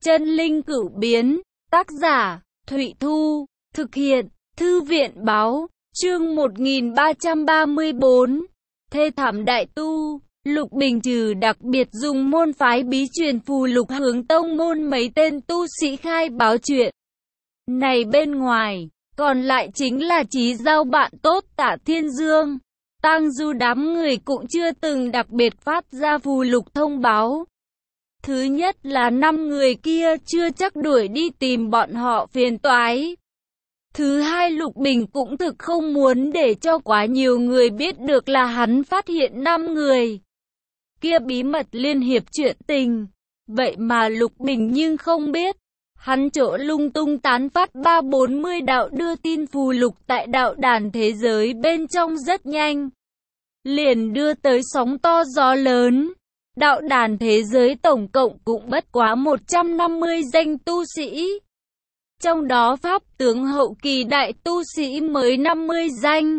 Chân linh cửu biến, tác giả, Thụy Thu, thực hiện, Thư viện báo, chương 1334, thê thảm đại tu, Lục Bình trừ đặc biệt dùng môn phái bí truyền phù lục hướng tông môn mấy tên tu sĩ khai báo chuyện này bên ngoài, còn lại chính là Chí Giao bạn tốt Tả Thiên Dương. Tang Du đám người cũng chưa từng đặc biệt phát ra phù lục thông báo. Thứ nhất là 5 người kia chưa chắc đuổi đi tìm bọn họ phiền toái. Thứ hai, Lục Bình cũng thực không muốn để cho quá nhiều người biết được là hắn phát hiện 5 người kia bí mật liên hiệp chuyện tình. Vậy mà Lục Bình nhưng không biết. Hắn chỗ lung tung tán phát 3-40 đạo đưa tin phù lục tại đạo đàn thế giới bên trong rất nhanh, liền đưa tới sóng to gió lớn. Đạo đàn thế giới tổng cộng cũng bất quá 150 danh tu sĩ. Trong đó pháp tướng hậu kỳ đại tu sĩ mới 50 danh.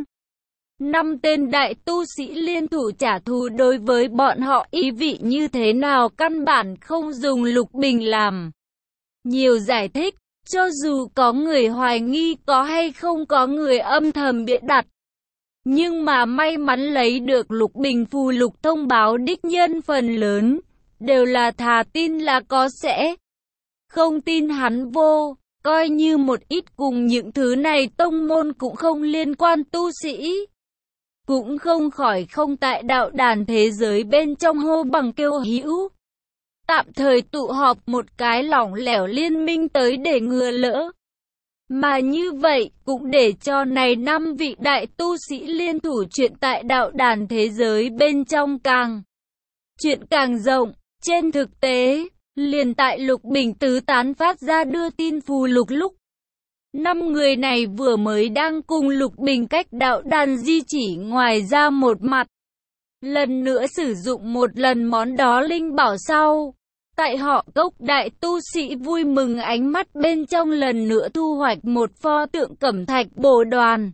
5 tên đại tu sĩ liên thủ trả thù đối với bọn họ ý vị như thế nào căn bản không dùng Lục Bình làm nhiều giải thích, cho dù có người hoài nghi có hay không có người âm thầm bịa đặt. Nhưng mà may mắn lấy được Lục Bình phù lục thông báo đích nhân phần lớn, đều là thà tin là có sẽ, không tin hắn vô, coi như một ít cùng những thứ này tông môn cũng không liên quan tu sĩ. Cũng không khỏi không tại đạo đàn thế giới bên trong hô bằng kêu hữu. Tạm thời tụ họp một cái lỏng lẻo liên minh tới để ngừa lỡ. Mà như vậy cũng để cho này 5 vị đại tu sĩ liên thủ chuyện tại đạo đàn thế giới bên trong chuyện càng rộng. Trên thực tế, liền tại Lục Bình tứ tán phát ra đưa tin phù lục lúc 5 người này vừa mới đang cùng Lục Bình cách đạo đàn di chỉ ngoài ra một mặt. Lần nữa sử dụng một lần món đó linh bảo sau. Tại họ Cốc đại tu sĩ vui mừng ánh mắt bên trong lần nữa thu hoạch một pho tượng cẩm thạch bồ đoàn.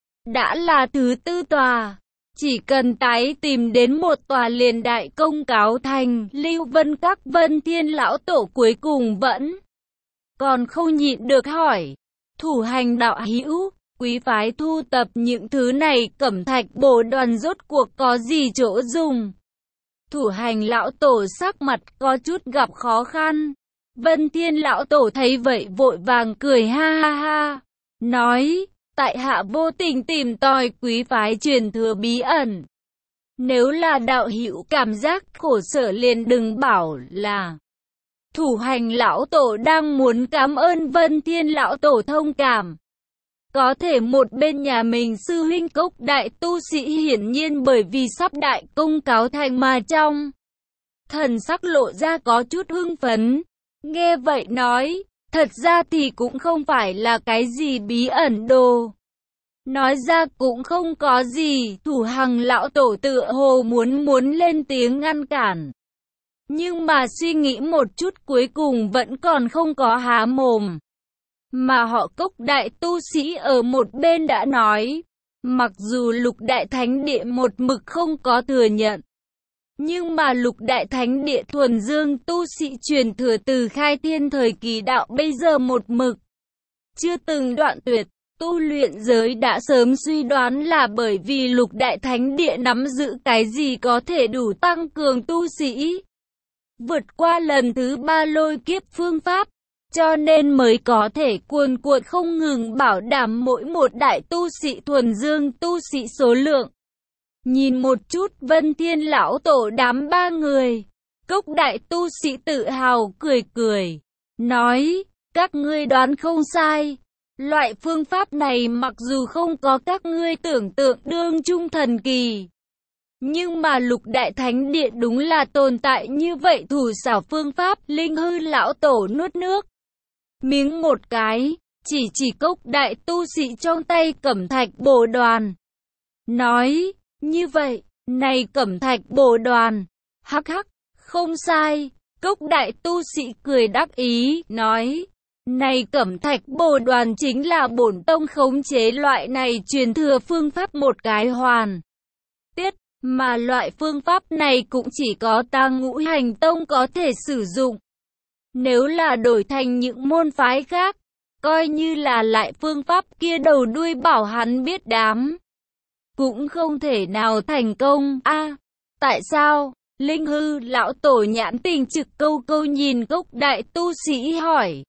Đã là thứ 4 tòa. Chỉ cần tái tìm đến một tòa liền đại công cáo thành. Lưu Vân Các Vân Thiên lão tổ cuối cùng vẫn còn không nhịn được hỏi. Thủ hành đạo hữu, quý phái thu tập những thứ này cẩm thạch bồ đoàn rốt cuộc có gì chỗ dùng? Thủ hành lão tổ sắc mặt có chút gặp khó khăn. Vân Thiên lão tổ thấy vậy vội vàng cười ha ha ha, nói, tại hạ vô tình tìm tòi quý phái truyền thừa bí ẩn. Nếu là đạo hữu cảm giác khổ sở liền đừng bảo là. Thủ hành lão tổ đang muốn cảm ơn Vân Thiên lão tổ thông cảm. Có thể một bên nhà mình sư huynh Cốc đại tu sĩ hiển nhiên bởi vì sắp đại công cáo thành mà trong thần sắc lộ ra có chút hưng phấn. Nghe vậy nói, thật ra thì cũng không phải là cái gì bí ẩn đồ. Nói ra cũng không có gì, thủ hành lão tổ tựa hồ muốn lên tiếng ngăn cản. Nhưng mà suy nghĩ một chút cuối cùng vẫn còn không có há mồm. Mà họ Cốc đại tu sĩ ở một bên đã nói, mặc dù Lục Đại Thánh Địa một mực không có thừa nhận, nhưng mà Lục Đại Thánh Địa thuần dương tu sĩ truyền thừa từ khai thiên thời kỳ đạo bây giờ một mực chưa từng đoạn tuyệt. Tu luyện giới đã sớm suy đoán là bởi vì Lục Đại Thánh Địa nắm giữ cái gì có thể đủ tăng cường tu sĩ vượt qua lần thứ 3 lôi kiếp phương pháp. Cho nên mới có thể cuồn cuộn không ngừng bảo đảm mỗi một đại tu sĩ thuần dương tu sĩ số lượng. Nhìn một chút Vân Thiên lão tổ đám 3 người, Cốc đại tu sĩ tự hào cười cười, nói, các ngươi đoán không sai. Loại phương pháp này mặc dù không có các ngươi tưởng tượng đương trung thần kỳ, nhưng mà Lục Đại Thánh Địa đúng là tồn tại như vậy thủ xảo phương pháp. Linh hư lão tổ nuốt nước miếng một cái, chỉ Cốc đại tu sĩ trong tay cẩm thạch bồ đoàn. Nói, như vậy, này cẩm thạch bồ đoàn, hắc hắc, không sai. Cốc đại tu sĩ cười đắc ý, nói, này cẩm thạch bồ đoàn chính là bổn tông khống chế loại này truyền thừa phương pháp một cái hoàn tiết, mà loại phương pháp này cũng chỉ có ta Ngũ Hành Tông có thể sử dụng. Nếu là đổi thành những môn phái khác, coi như là lại phương pháp kia đầu đuôi bảo hắn biết đám, cũng không thể nào thành công. Tại sao? Linh Hư lão tổ nhãn tình trực câu câu nhìn Cốc đại tu sĩ hỏi.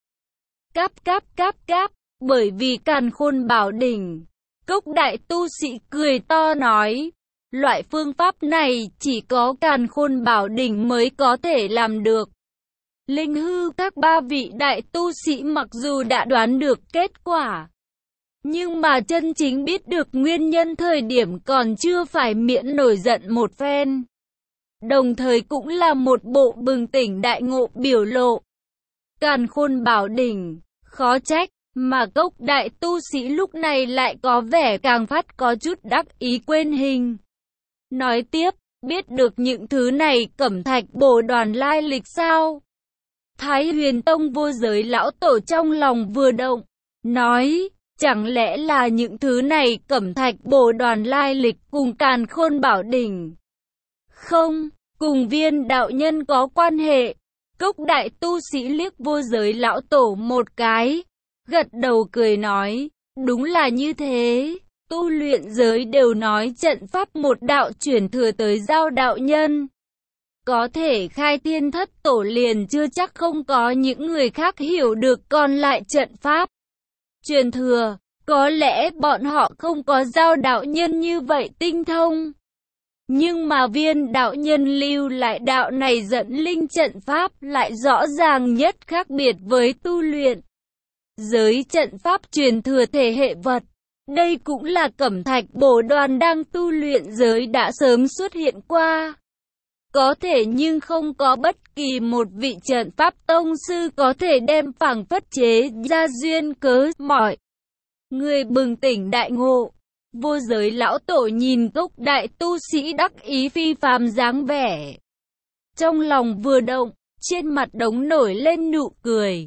Cáp, bởi vì Càn Khôn Bảo Đỉnh. Cốc đại tu sĩ cười to nói, loại phương pháp này chỉ có Càn Khôn Bảo Đỉnh mới có thể làm được. Linh Hư các ba vị đại tu sĩ mặc dù đã đoán được kết quả, nhưng mà chân chính biết được nguyên nhân thời điểm còn chưa phải miễn nổi giận một phen. Đồng thời cũng là một bộ bừng tỉnh đại ngộ biểu lộ. Càn Khôn Bảo Đỉnh, khó trách, mà Cốc đại tu sĩ lúc này lại có vẻ càng phát có chút đắc ý quên hình. Nói tiếp, biết được những thứ này Cẩm Thạch Bồ Đoàn lai lịch sao? Thái Huyền Tông Vô Giới lão tổ trong lòng vừa động, nói, chẳng lẽ là những thứ này Cẩm Thạch Bồ Đoàn lai lịch cùng Càn Khôn Bảo Đỉnh? Không, cùng Viên đạo nhân có quan hệ. Cốc đại tu sĩ liếc Vô Giới lão tổ một cái, gật đầu cười nói, đúng là như thế. Tu luyện giới đều nói trận pháp một đạo chuyển thừa tới Giao đạo nhân, có thể khai thiên thất tổ liền chưa chắc không có những người khác hiểu được còn lại trận pháp truyền thừa. Có lẽ bọn họ không có Giao đạo nhân như vậy tinh thông, nhưng mà Viên đạo nhân lưu lại đạo này dẫn linh trận pháp lại rõ ràng nhất khác biệt với tu luyện giới trận pháp truyền thừa thể hệ vật. Đây cũng là Cẩm Thạch Bồ Đoàn đang tu luyện giới đã sớm xuất hiện qua. Có thể nhưng không có bất kỳ một vị trận pháp tông sư có thể đem phảng phất chế ra duyên cớ. Mọi người bừng tỉnh đại ngộ. Vô Giới lão tổ nhìn Cốc đại tu sĩ đắc ý phi phàm dáng vẻ, trong lòng vừa động, trên mặt đống nổi lên nụ cười,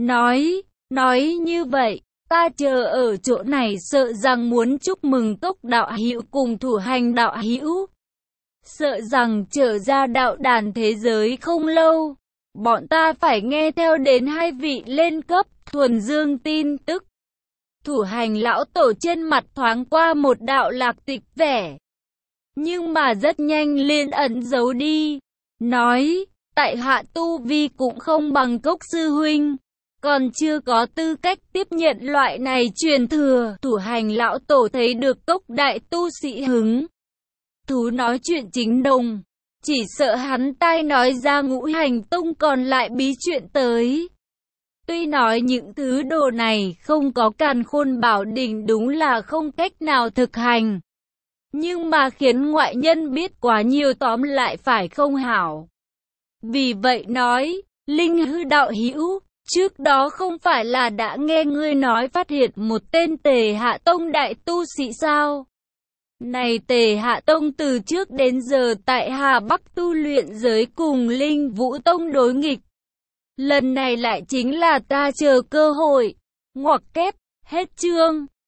nói như vậy, ta chờ ở chỗ này sợ rằng muốn chúc mừng Cốc đạo hữu cùng Thủ Hành đạo hữu. Sợ rằng trở ra đạo đàn thế giới không lâu, bọn ta phải nghe theo đến hai vị lên cấp thuần dương tin tức. Thủ Hành lão tổ trên mặt thoáng qua một đạo lạc tịch vẻ, nhưng mà rất nhanh liền ẩn giấu đi, nói, tại hạ tu vi cũng không bằng Cốc sư huynh, còn chưa có tư cách tiếp nhận loại này truyền thừa. Thủ Hành lão tổ thấy được Cốc đại tu sĩ hứng thú nói chuyện chính đồng, chỉ sợ hắn tai nói ra Ngũ Hành Tông còn lại bí chuyện tới. Tuy nói những thứ đồ này không có Càn Khôn Bảo Đỉnh đúng là không cách nào thực hành, nhưng mà khiến ngoại nhân biết quá nhiều tóm lại phải không hảo. Vì vậy nói, Linh Hư đạo hữu, trước đó không phải là đã nghe ngươi nói phát hiện một tên Tề Hạ Tông đại tu sĩ sao? Này Tề Hạ Tông từ trước đến giờ tại Hà Bắc tu luyện giới cùng Linh Vũ Tông đối nghịch. Lần này lại chính là ta chờ cơ hội. Ngoặc kép, hết chương.